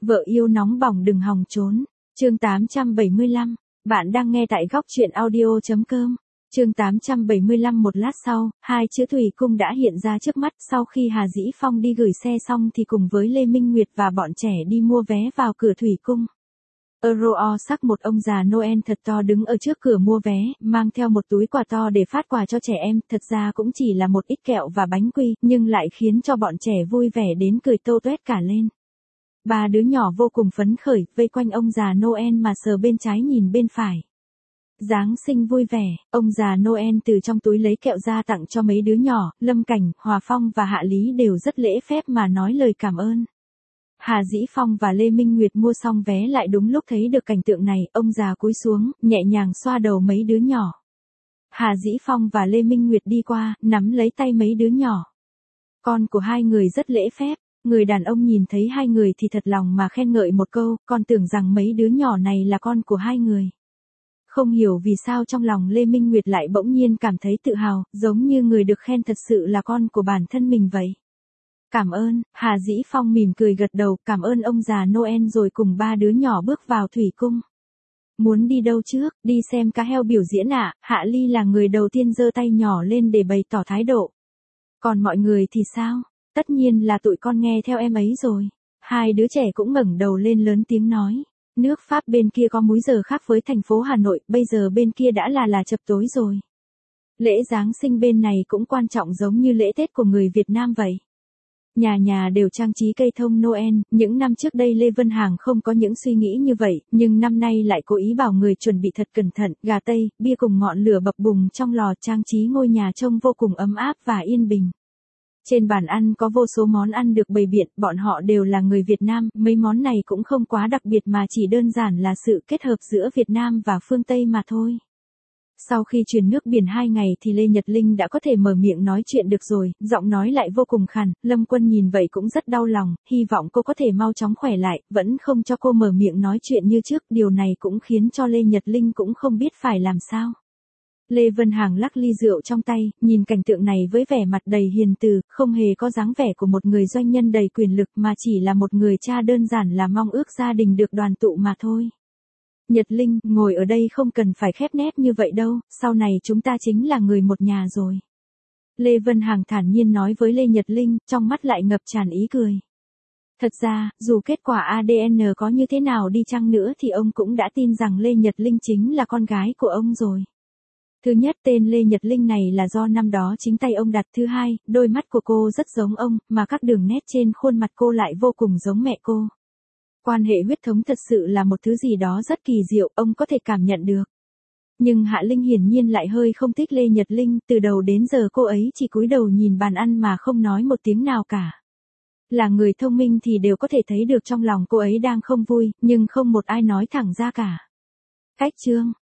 Vợ yêu nóng bỏng đừng hòng trốn. Chương 875. Bạn đang nghe tại góc truyện audio.com. Chương 875. Một lát sau, hai chữ Thủy Cung đã hiện ra trước mắt. Sau khi Hà Dĩ Phong đi gửi xe xong thì cùng với Lê Minh Nguyệt và bọn trẻ đi mua vé vào cửa Thủy Cung. Euro sắc một ông già Noel thật to đứng ở trước cửa mua vé, mang theo một túi quà to để phát quà cho trẻ em. Thật ra cũng chỉ là một ít kẹo và bánh quy, nhưng lại khiến cho bọn trẻ vui vẻ đến cười tâu tuét cả lên. Ba đứa nhỏ vô cùng phấn khởi, vây quanh ông già Noel mà sờ bên trái nhìn bên phải. Giáng sinh vui vẻ, ông già Noel từ trong túi lấy kẹo ra tặng cho mấy đứa nhỏ. Lâm Cảnh, Hòa Phong và Hạ Lý đều rất lễ phép mà nói lời cảm ơn. Hà Dĩ Phong và Lê Minh Nguyệt mua xong vé lại đúng lúc thấy được cảnh tượng này, ông già cúi xuống, nhẹ nhàng xoa đầu mấy đứa nhỏ. Hà Dĩ Phong và Lê Minh Nguyệt đi qua, nắm lấy tay mấy đứa nhỏ. Con của hai người rất lễ phép, người đàn ông nhìn thấy hai người thì thật lòng mà khen ngợi một câu, con tưởng rằng mấy đứa nhỏ này là con của hai người. Không hiểu vì sao trong lòng Lê Minh Nguyệt lại bỗng nhiên cảm thấy tự hào, giống như người được khen thật sự là con của bản thân mình vậy. Cảm ơn, Hà Dĩ Phong mỉm cười gật đầu, cảm ơn ông già Noel rồi cùng ba đứa nhỏ bước vào Thủy Cung. Muốn đi đâu trước, đi xem cá heo biểu diễn ạ, Hạ Ly là người đầu tiên giơ tay nhỏ lên để bày tỏ thái độ. Còn mọi người thì sao? Tất nhiên là tụi con nghe theo em ấy rồi. Hai đứa trẻ cũng ngẩng đầu lên lớn tiếng nói. Nước Pháp bên kia có múi giờ khác với thành phố Hà Nội, bây giờ bên kia đã là chập tối rồi. Lễ Giáng sinh bên này cũng quan trọng giống như lễ Tết của người Việt Nam vậy. Nhà nhà đều trang trí cây thông Noel, những năm trước đây Lê Vân Hằng không có những suy nghĩ như vậy, nhưng năm nay lại cố ý bảo người chuẩn bị thật cẩn thận, gà tây, bia cùng ngọn lửa bập bùng trong lò trang trí ngôi nhà trông vô cùng ấm áp và yên bình. Trên bàn ăn có vô số món ăn được bày biện, bọn họ đều là người Việt Nam, mấy món này cũng không quá đặc biệt mà chỉ đơn giản là sự kết hợp giữa Việt Nam và phương Tây mà thôi. Sau khi truyền nước biển 2 ngày thì Lê Nhật Linh đã có thể mở miệng nói chuyện được rồi, giọng nói lại vô cùng khàn, Lâm Quân nhìn vậy cũng rất đau lòng, hy vọng cô có thể mau chóng khỏe lại, vẫn không cho cô mở miệng nói chuyện như trước, điều này cũng khiến cho Lê Nhật Linh cũng không biết phải làm sao. Lê Vân Hằng lắc ly rượu trong tay, nhìn cảnh tượng này với vẻ mặt đầy hiền từ, không hề có dáng vẻ của một người doanh nhân đầy quyền lực mà chỉ là một người cha đơn giản là mong ước gia đình được đoàn tụ mà thôi. Nhật Linh, ngồi ở đây không cần phải khép nép như vậy đâu, sau này chúng ta chính là người một nhà rồi. Lê Vân Hằng thản nhiên nói với Lê Nhật Linh, trong mắt lại ngập tràn ý cười. Thật ra, dù kết quả ADN có như thế nào đi chăng nữa thì ông cũng đã tin rằng Lê Nhật Linh chính là con gái của ông rồi. Thứ nhất, tên Lê Nhật Linh này là do năm đó chính tay ông đặt. Thứ hai, đôi mắt của cô rất giống ông, mà các đường nét trên khuôn mặt cô lại vô cùng giống mẹ cô. Quan hệ huyết thống thật sự là một thứ gì đó rất kỳ diệu, ông có thể cảm nhận được. Nhưng Hạ Linh hiển nhiên lại hơi không thích Lê Nhật Linh, từ đầu đến giờ cô ấy chỉ cúi đầu nhìn bàn ăn mà không nói một tiếng nào cả. Là người thông minh thì đều có thể thấy được trong lòng cô ấy đang không vui, nhưng không một ai nói thẳng ra cả. Cách chương